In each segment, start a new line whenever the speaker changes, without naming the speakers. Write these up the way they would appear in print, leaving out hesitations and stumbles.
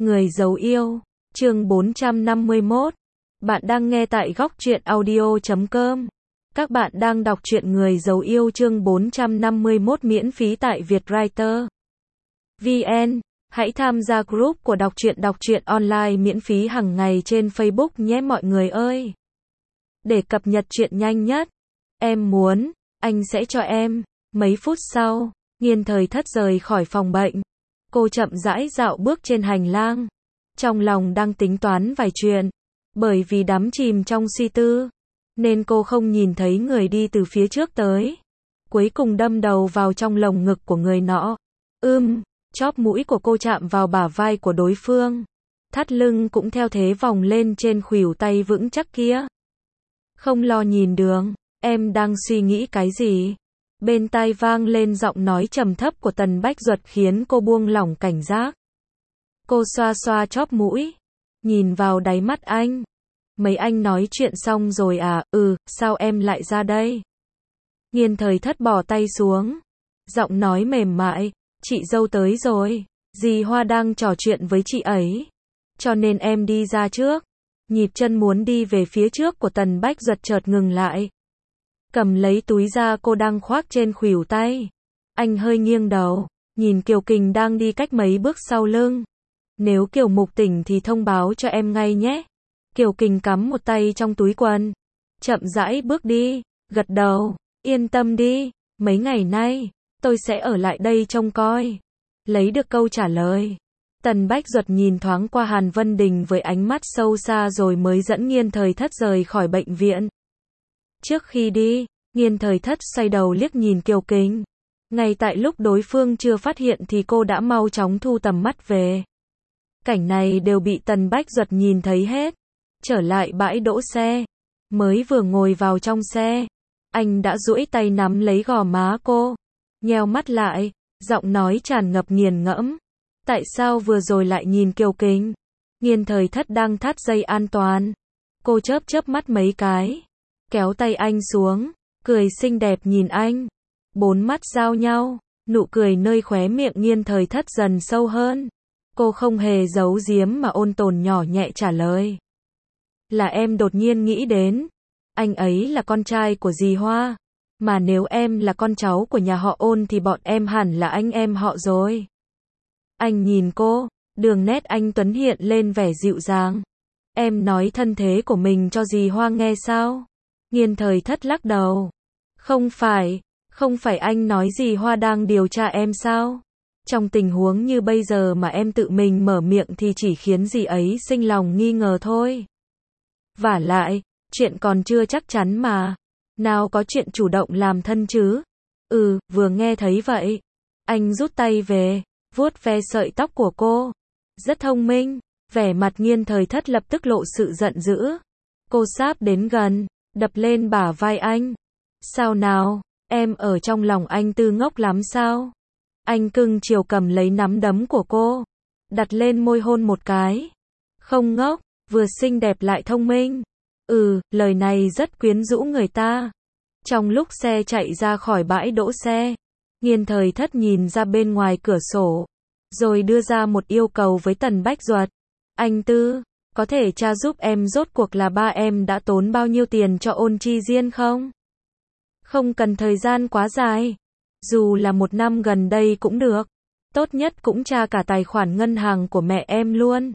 Người giấu yêu, chương 451. Bạn đang nghe tại góc truyện audio.com. Các bạn đang đọc truyện Người giấu yêu chương 451 miễn phí tại Vietwriter VN. Hãy tham gia group của đọc truyện online miễn phí hàng ngày trên Facebook nhé mọi người ơi. Để cập nhật truyện nhanh nhất, em muốn, anh sẽ cho em. Mấy phút sau, Nghiên Thời Thất rời khỏi phòng bệnh. Cô chậm rãi dạo bước trên hành lang, trong lòng đang tính toán vài chuyện. Bởi vì đắm chìm trong suy tư, nên cô không nhìn thấy người đi từ phía trước tới. Cuối cùng đâm đầu vào trong lồng ngực của người nọ. Chóp mũi của cô chạm vào bả vai của đối phương. Thắt lưng cũng theo thế vòng lên trên khuỷu tay vững chắc kia. Không lo nhìn đường, em đang suy nghĩ cái gì? Bên tai vang lên giọng nói trầm thấp của Tần Bách Duật khiến cô buông lỏng cảnh giác. Cô xoa xoa chóp mũi, nhìn vào đáy mắt anh. Mấy anh nói chuyện xong rồi à? Sao em lại ra đây? Nghiên Thời Thất bỏ tay xuống, giọng nói mềm mại, chị dâu tới rồi, dì Hoa đang trò chuyện với chị ấy, cho nên em đi ra trước. Nhịp chân muốn đi về phía trước của Tần Bách Duật chợt ngừng lại. Cầm lấy túi da cô đang khoác trên khuỷu tay. Anh hơi nghiêng đầu, nhìn Kiều Kình đang đi cách mấy bước sau lưng. Nếu Kiều Mục tỉnh thì thông báo cho em ngay nhé. Kiều Kình cắm một tay trong túi quần, chậm rãi bước đi, gật đầu, yên tâm đi, mấy ngày nay, tôi sẽ ở lại đây trông coi. Lấy được câu trả lời, Tần Bách Duật nhìn thoáng qua Hàn Vân Đình với ánh mắt sâu xa rồi mới dẫn Nghiên Thời Thất rời khỏi bệnh viện. Trước khi đi, Nghiên Thời Thất xoay đầu liếc nhìn Kiều Kình. Ngay tại lúc đối phương chưa phát hiện thì cô đã mau chóng thu tầm mắt về. Cảnh này đều bị Tần Bách Duật nhìn thấy hết. Trở lại bãi đỗ xe, mới vừa ngồi vào trong xe, anh đã duỗi tay nắm lấy gò má cô, nheo mắt lại, giọng nói tràn ngập nghiền ngẫm. Tại sao vừa rồi lại nhìn Kiều Kình? Nghiên Thời Thất đang thắt dây an toàn. Cô chớp chớp mắt mấy cái, kéo tay anh xuống, cười xinh đẹp nhìn anh. Bốn mắt giao nhau, nụ cười nơi khóe miệng Nghiên Thời Thất dần sâu hơn. Cô không hề giấu giếm mà ôn tồn nhỏ nhẹ trả lời. Là em đột nhiên nghĩ đến, anh ấy là con trai của dì Hoa, mà nếu em là con cháu của nhà họ Ôn thì bọn em hẳn là anh em họ rồi. Anh nhìn cô, đường nét anh tuấn hiện lên vẻ dịu dàng. Em nói thân thế của mình cho dì Hoa nghe sao? Nghiên Thời Thất lắc đầu. Không phải anh nói dì Hoa đang điều tra em sao? Trong tình huống như bây giờ mà em tự mình mở miệng thì chỉ khiến dì ấy sinh lòng nghi ngờ thôi. Vả lại, chuyện còn chưa chắc chắn mà. Nào có chuyện chủ động làm thân chứ? Vừa nghe thấy vậy. Anh rút tay về, vuốt ve sợi tóc của cô. Rất thông minh. Vẻ mặt Nghiên Thời Thất lập tức lộ sự giận dữ. Cô sáp đến gần, đập lên bả vai anh. Sao nào, em ở trong lòng anh tư ngốc lắm sao? Anh cưng chiều cầm lấy nắm đấm của cô, đặt lên môi hôn một cái. Không ngốc, vừa xinh đẹp lại thông minh. Lời này rất quyến rũ người ta. Trong lúc xe chạy ra khỏi bãi đỗ xe, Nghiên Thời Thất nhìn ra bên ngoài cửa sổ, rồi đưa ra một yêu cầu với Tần Bách Duật. Anh Tư, có thể tra giúp em rốt cuộc là ba em đã tốn bao nhiêu tiền cho Ôn Chi Diên không? Không cần thời gian quá dài, dù là 1 năm gần đây cũng được. Tốt nhất cũng tra cả tài khoản ngân hàng của mẹ em luôn.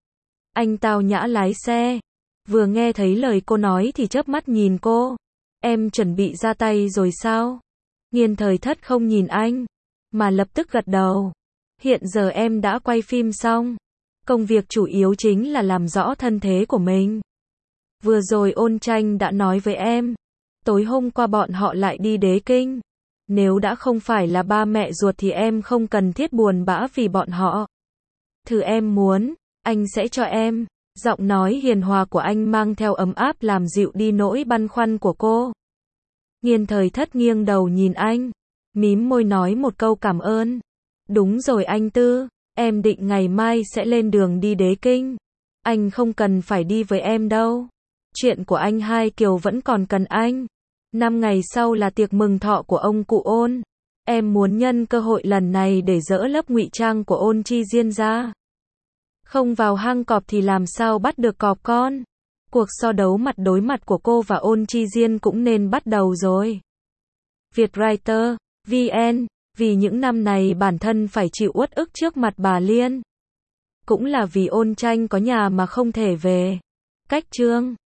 Anh tao nhã lái xe, vừa nghe thấy lời cô nói thì chớp mắt nhìn cô. Em chuẩn bị ra tay rồi sao? Nghiên Thời Thất không nhìn anh, mà lập tức gật đầu. Hiện giờ em đã quay phim xong. Công việc chủ yếu chính là làm rõ thân thế của mình. Vừa rồi Ôn Tranh đã nói với em, tối hôm qua bọn họ lại đi Đế Kinh. Nếu đã không phải là ba mẹ ruột thì em không cần thiết buồn bã vì bọn họ. Thứ em muốn, anh sẽ cho em. Giọng nói hiền hòa của anh mang theo ấm áp làm dịu đi nỗi băn khoăn của cô. Nghiên Thời Thất nghiêng đầu nhìn anh, mím môi nói một câu cảm ơn. Đúng rồi anh Tư, em định ngày mai sẽ lên đường đi Đế Kinh. Anh không cần phải đi với em đâu. Chuyện của anh Hai Kiều vẫn còn cần anh. 5 ngày sau là tiệc mừng thọ của ông cụ Ôn. Em muốn nhân cơ hội lần này để dỡ lớp ngụy trang của Ôn Chi Diên ra. Không vào hang cọp thì làm sao bắt được cọp con? Cuộc so đấu mặt đối mặt của cô và Ôn Chi Diên cũng nên bắt đầu rồi. Vietwriter, VN, vì những năm này bản thân phải chịu uất ức trước mặt bà Liên. Cũng là vì Ôn Tranh có nhà mà không thể về. Cách chương